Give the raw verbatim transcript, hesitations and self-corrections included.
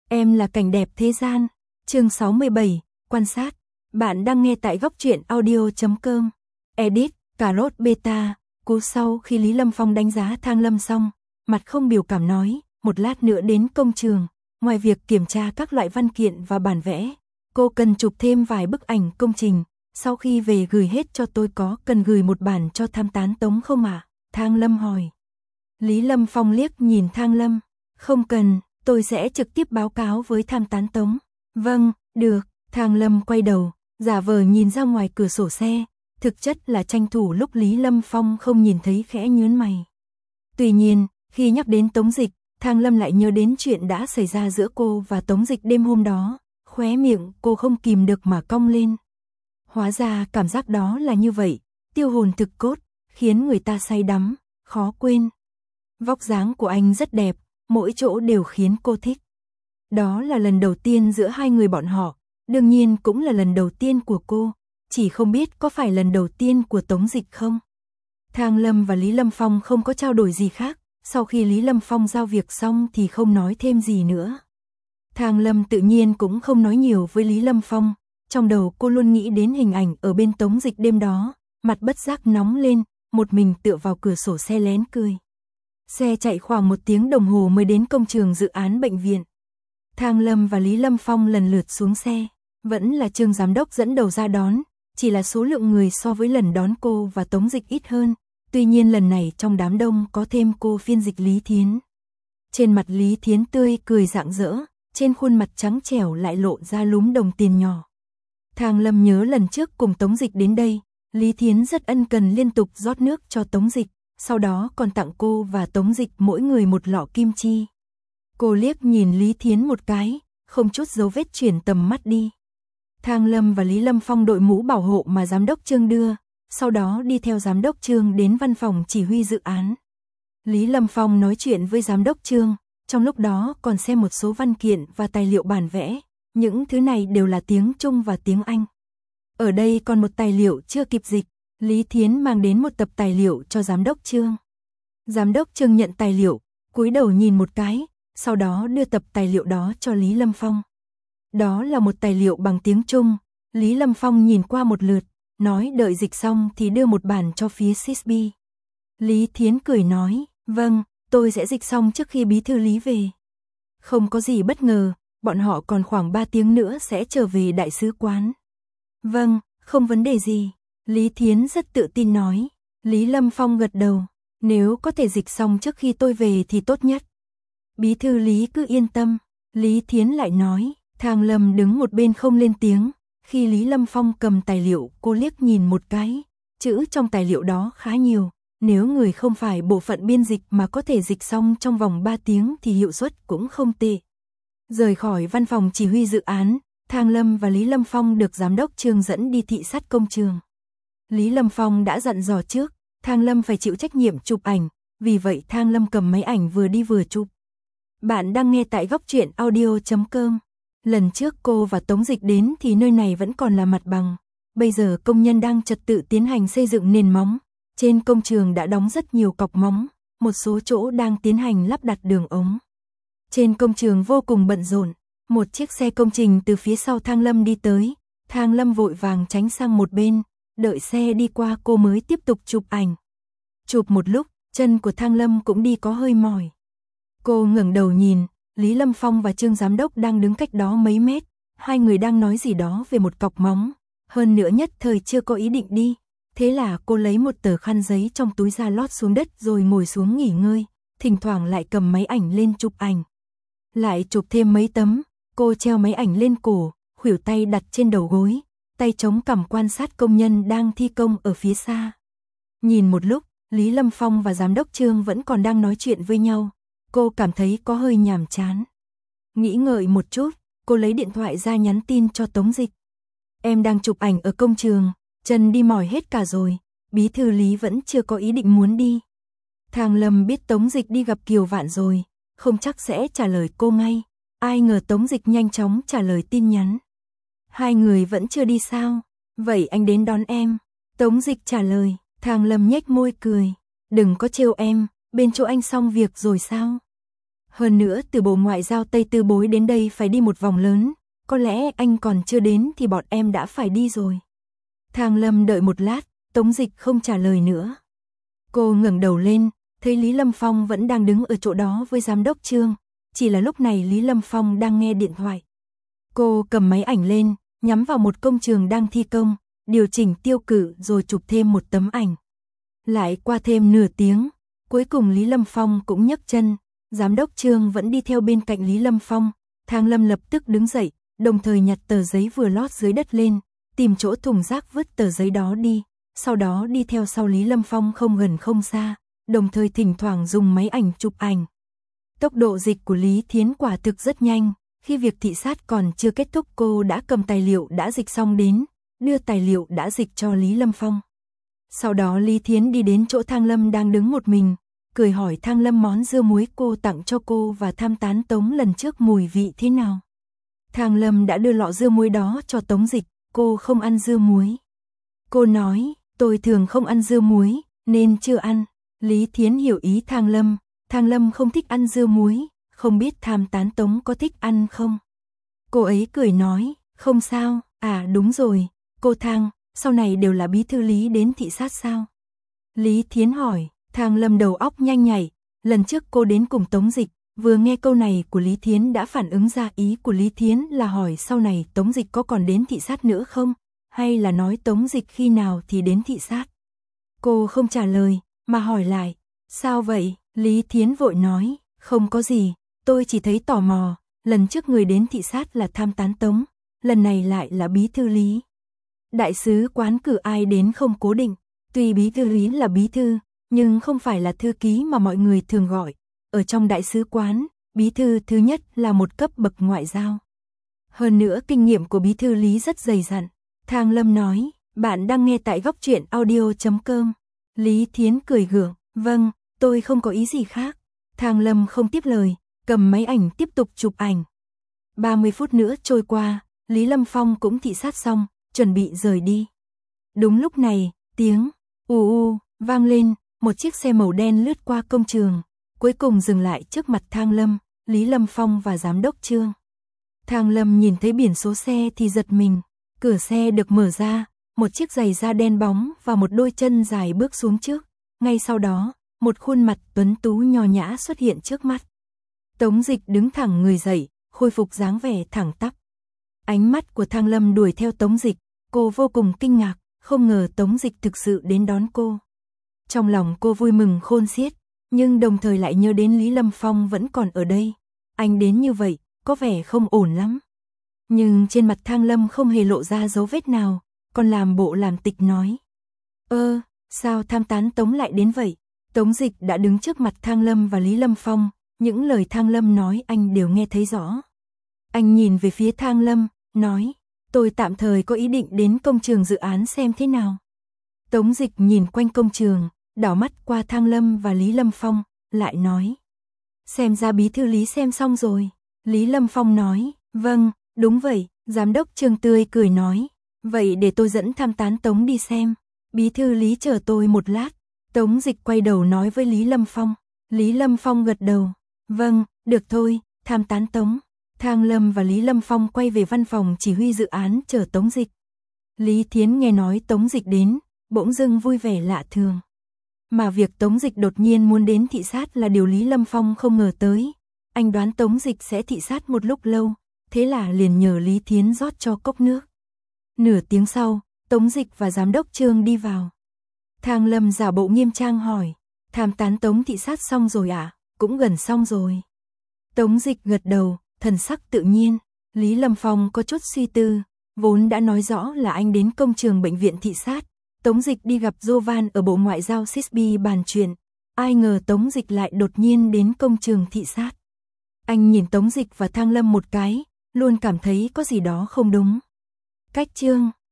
Em là cảnh đẹp thế gian. Chương sáu mươi bảy, quan sát. Bạn đang nghe tại góc truyện audio chấm com. Edit, cà rốt beta. Cú sau khi Lý Lâm Phong đánh giá Thang Lâm xong, mặt không biểu cảm nói, một lát nữa đến công trường, ngoài việc kiểm tra các loại văn kiện và bản vẽ, cô cần chụp thêm vài bức ảnh công trình, sau khi về gửi hết cho tôi, có cần gửi một bản cho tham tán Tống không ạ? À? Thang Lâm hỏi. Lý Lâm Phong liếc nhìn Thang Lâm, không cần, tôi sẽ trực tiếp báo cáo với tham tán Tống. Vâng, được. Thang Lâm quay đầu, giả vờ nhìn ra ngoài cửa sổ xe, thực chất là tranh thủ lúc Lý Lâm Phong không nhìn thấy khẽ nhướng mày. Tuy nhiên, khi nhắc đến Tống Dịch, Thang Lâm lại nhớ đến chuyện đã xảy ra giữa cô và Tống Dịch đêm hôm đó, khóe miệng cô không kìm được mà cong lên. Hóa ra cảm giác đó là như vậy, tiêu hồn thực cốt, khiến người ta say đắm, khó quên. Vóc dáng của anh rất đẹp, mỗi chỗ đều khiến cô thích. Đó là lần đầu tiên giữa hai người bọn họ, đương nhiên cũng là lần đầu tiên của cô, chỉ không biết có phải lần đầu tiên của Tống Dịch không. Thang Lâm và Lý Lâm Phong không có trao đổi gì khác, sau khi Lý Lâm Phong giao việc xong thì không nói thêm gì nữa. Thang Lâm tự nhiên cũng không nói nhiều với Lý Lâm Phong, trong đầu cô luôn nghĩ đến hình ảnh ở bên Tống Dịch đêm đó, mặt bất giác nóng lên, một mình tựa vào cửa sổ xe lén cười. Xe chạy khoảng một tiếng đồng hồ mới đến công trường dự án bệnh viện. Thang Lâm và Lý Lâm Phong lần lượt xuống xe, vẫn là Trương giám đốc dẫn đầu ra đón, chỉ là số lượng người so với lần đón cô và Tống Dịch ít hơn, tuy nhiên lần này trong đám đông có thêm cô phiên dịch Lý Thiến. Trên mặt Lý Thiến tươi cười rạng rỡ, trên khuôn mặt trắng trẻo lại lộ ra lúm đồng tiền nhỏ. Thang Lâm nhớ lần trước cùng Tống Dịch đến đây, Lý Thiến rất ân cần liên tục rót nước cho Tống Dịch, sau đó còn tặng cô và Tống Dịch mỗi người một lọ kim chi. Cô liếc nhìn Lý Thiến một cái, không chút dấu vết chuyển tầm mắt đi. Thang Lâm và Lý Lâm Phong đội mũ bảo hộ mà giám đốc Trương đưa, sau đó đi theo giám đốc Trương đến văn phòng chỉ huy dự án. Lý Lâm Phong nói chuyện với giám đốc Trương, trong lúc đó còn xem một số văn kiện và tài liệu bản vẽ, những thứ này đều là tiếng Trung và tiếng Anh. Ở đây còn một tài liệu chưa kịp dịch, Lý Thiến mang đến một tập tài liệu cho giám đốc Trương. Giám đốc Trương nhận tài liệu, cúi đầu nhìn một cái, sau đó đưa tập tài liệu đó cho Lý Lâm Phong. Đó là một tài liệu bằng tiếng Trung, Lý Lâm Phong nhìn qua một lượt, nói đợi dịch xong thì đưa một bản cho phía xê i ét bê. Lý Thiến cười nói, vâng, tôi sẽ dịch xong trước khi bí thư Lý về. Không có gì bất ngờ, bọn họ còn khoảng ba tiếng nữa sẽ trở về đại sứ quán. Vâng, không vấn đề gì, Lý Thiến rất tự tin nói. Lý Lâm Phong gật đầu, nếu có thể dịch xong trước khi tôi về thì tốt nhất. Bí thư Lý cứ yên tâm, Lý Thiến lại nói. Thang Lâm đứng một bên không lên tiếng, khi Lý Lâm Phong cầm tài liệu cô liếc nhìn một cái, chữ trong tài liệu đó khá nhiều, nếu người không phải bộ phận biên dịch mà có thể dịch xong trong vòng ba tiếng thì hiệu suất cũng không tệ. Rời khỏi văn phòng chỉ huy dự án, Thang Lâm và Lý Lâm Phong được giám đốc Trương dẫn đi thị sát công trường. Lý Lâm Phong đã dặn dò trước, Thang Lâm phải chịu trách nhiệm chụp ảnh, vì vậy Thang Lâm cầm máy ảnh vừa đi vừa chụp. Bạn đang nghe tại góc truyện audio chấm com. Lần trước cô và Tống Dịch đến thì nơi này vẫn còn là mặt bằng, bây giờ công nhân đang trật tự tiến hành xây dựng nền móng, trên công trường đã đóng rất nhiều cọc móng, một số chỗ đang tiến hành lắp đặt đường ống. Trên công trường vô cùng bận rộn, một chiếc xe công trình từ phía sau Thang Lâm đi tới, Thang Lâm vội vàng tránh sang một bên, đợi xe đi qua cô mới tiếp tục chụp ảnh. Chụp một lúc, chân của Thang Lâm cũng đi có hơi mỏi. Cô ngẩng đầu nhìn, Lý Lâm Phong và Trương giám đốc đang đứng cách đó mấy mét, hai người đang nói gì đó về một cọc móng, hơn nữa nhất thời chưa có ý định đi, thế là cô lấy một tờ khăn giấy trong túi ra lót xuống đất rồi ngồi xuống nghỉ ngơi, thỉnh thoảng lại cầm máy ảnh lên chụp ảnh. Lại chụp thêm mấy tấm, cô treo máy ảnh lên cổ, khuỷu tay đặt trên đầu gối, tay chống cằm quan sát công nhân đang thi công ở phía xa. Nhìn một lúc, Lý Lâm Phong và giám đốc Trương vẫn còn đang nói chuyện với nhau. Cô cảm thấy có hơi nhàm chán. Nghĩ ngợi một chút, cô lấy điện thoại ra nhắn tin cho Tống Dịch. Em đang chụp ảnh ở công trường, chân đi mỏi hết cả rồi, bí thư Lý vẫn chưa có ý định muốn đi. Thang Lâm biết Tống Dịch đi gặp Kiều Vạn rồi, không chắc sẽ trả lời cô ngay. Ai ngờ Tống Dịch nhanh chóng trả lời tin nhắn. Hai người vẫn chưa đi sao? Vậy anh đến đón em. Tống Dịch trả lời, Thang Lâm nhếch môi cười. Đừng có trêu em, bên chỗ anh xong việc rồi sao? Hơn nữa từ Bộ Ngoại giao Tây Tư Bối đến đây phải đi một vòng lớn, có lẽ anh còn chưa đến thì bọn em đã phải đi rồi. Thang Lâm đợi một lát, Tống Dịch không trả lời nữa. Cô ngẩng đầu lên, thấy Lý Lâm Phong vẫn đang đứng ở chỗ đó với giám đốc Trương, chỉ là lúc này Lý Lâm Phong đang nghe điện thoại. Cô cầm máy ảnh lên, nhắm vào một công trường đang thi công, điều chỉnh tiêu cự rồi chụp thêm một tấm ảnh. Lại qua thêm nửa tiếng, cuối cùng Lý Lâm Phong cũng nhấc chân, giám đốc Trương vẫn đi theo bên cạnh Lý Lâm Phong. Thang Lâm lập tức đứng dậy, đồng thời nhặt tờ giấy vừa lót dưới đất lên, tìm chỗ thùng rác vứt tờ giấy đó đi, sau đó đi theo sau Lý Lâm Phong không gần không xa, đồng thời thỉnh thoảng dùng máy ảnh chụp ảnh. Tốc độ dịch của Lý Thiến quả thực rất nhanh, khi việc thị sát còn chưa kết thúc cô đã cầm tài liệu đã dịch xong đến, đưa tài liệu đã dịch cho Lý Lâm Phong. Sau đó Lý Thiến đi đến chỗ Thang Lâm đang đứng một mình, cười hỏi Thang Lâm món dưa muối cô tặng cho cô và tham tán Tống lần trước mùi vị thế nào. Thang Lâm đã đưa lọ dưa muối đó cho Tống Dịch, cô không ăn dưa muối. Cô nói, tôi thường không ăn dưa muối, nên chưa ăn. Lý Thiến hiểu ý Thang Lâm, Thang Lâm không thích ăn dưa muối, không biết tham tán Tống có thích ăn không. Cô ấy cười nói, không sao, à đúng rồi, cô Thang, sau này đều là bí thư Lý đến thị sát sao? Lý Thiến hỏi, Thang Lâm đầu óc nhanh nhảy, lần trước cô đến cùng Tống Dịch, vừa nghe câu này của Lý Thiến đã phản ứng ra ý của Lý Thiến là hỏi sau này Tống Dịch có còn đến thị sát nữa không, hay là nói Tống Dịch khi nào thì đến thị sát. Cô không trả lời, mà hỏi lại, sao vậy? Lý Thiến vội nói, không có gì, tôi chỉ thấy tò mò, lần trước người đến thị sát là tham tán Tống, lần này lại là bí thư Lý. Đại sứ quán cử ai đến không cố định, tuy bí thư Lý là bí thư, nhưng không phải là thư ký mà mọi người thường gọi. Ở trong đại sứ quán, bí thư thứ nhất là một cấp bậc ngoại giao. Hơn nữa kinh nghiệm của bí thư Lý rất dày dặn. Thang Lâm nói, bạn đang nghe tại góc truyện audio chấm com. Lý Thiến cười gượng, vâng, tôi không có ý gì khác. Thang Lâm không tiếp lời, cầm máy ảnh tiếp tục chụp ảnh. ba mươi phút nữa trôi qua, Lý Lâm Phong cũng thị sát xong, chuẩn bị rời đi. Đúng lúc này, tiếng ù u vang lên, một chiếc xe màu đen lướt qua công trường, cuối cùng dừng lại trước mặt Thang Lâm, Lý Lâm Phong và giám đốc Trương. Thang Lâm nhìn thấy biển số xe thì giật mình, cửa xe được mở ra, một chiếc giày da đen bóng và một đôi chân dài bước xuống trước, ngay sau đó, một khuôn mặt tuấn tú nho nhã xuất hiện trước mắt. Tống Dịch đứng thẳng người dậy, khôi phục dáng vẻ thẳng tắp. Ánh mắt của Thang Lâm đuổi theo Tống Dịch, cô vô cùng kinh ngạc, không ngờ Tống Dịch thực sự đến đón cô. Trong lòng cô vui mừng khôn xiết, nhưng đồng thời lại nhớ đến Lý Lâm Phong vẫn còn ở đây. Anh đến như vậy, có vẻ không ổn lắm. Nhưng trên mặt Thang Lâm không hề lộ ra dấu vết nào, còn làm bộ làm tịch nói. Ơ, sao tham tán Tống lại đến vậy? Tống Dịch đã đứng trước mặt Thang Lâm và Lý Lâm Phong, những lời Thang Lâm nói anh đều nghe thấy rõ. Anh nhìn về phía Thang Lâm, nói, tôi tạm thời có ý định đến công trường dự án xem thế nào. Tống Dịch nhìn quanh công trường, đảo mắt qua Thang Lâm và Lý Lâm Phong, lại nói. Xem ra bí thư Lý xem xong rồi. Lý Lâm Phong nói, vâng, đúng vậy. Giám đốc Trương tươi cười nói, vậy để tôi dẫn tham tán Tống đi xem. Bí thư Lý chờ tôi một lát. Tống Dịch quay đầu nói với Lý Lâm Phong. Lý Lâm Phong gật đầu, vâng, được thôi, tham tán Tống. Thang Lâm và Lý Lâm Phong quay về văn phòng chỉ huy dự án chờ Tống Dịch. Lý Thiến nghe nói Tống Dịch đến, bỗng dưng vui vẻ lạ thường. Mà việc Tống Dịch đột nhiên muốn đến thị sát là điều Lý Lâm Phong không ngờ tới. Anh đoán Tống Dịch sẽ thị sát một lúc lâu, thế là liền nhờ Lý Thiến rót cho cốc nước. Nửa tiếng sau, Tống Dịch và giám đốc Trương đi vào. Thang Lâm giả bộ nghiêm trang hỏi, tham tán Tống thị sát xong rồi ạ? À? Cũng gần xong rồi. Tống Dịch gật đầu, thần sắc tự nhiên. Lý Lâm Phong có chút suy tư, vốn đã nói rõ là anh đến công trường bệnh viện thị sát. Tống Dịch đi gặp Jovan ở Bộ Ngoại giao Sisby bàn chuyện. Ai ngờ Tống Dịch lại đột nhiên đến công trường thị sát. Anh nhìn Tống Dịch và Thang Lâm một cái, luôn cảm thấy có gì đó không đúng. Cách Trương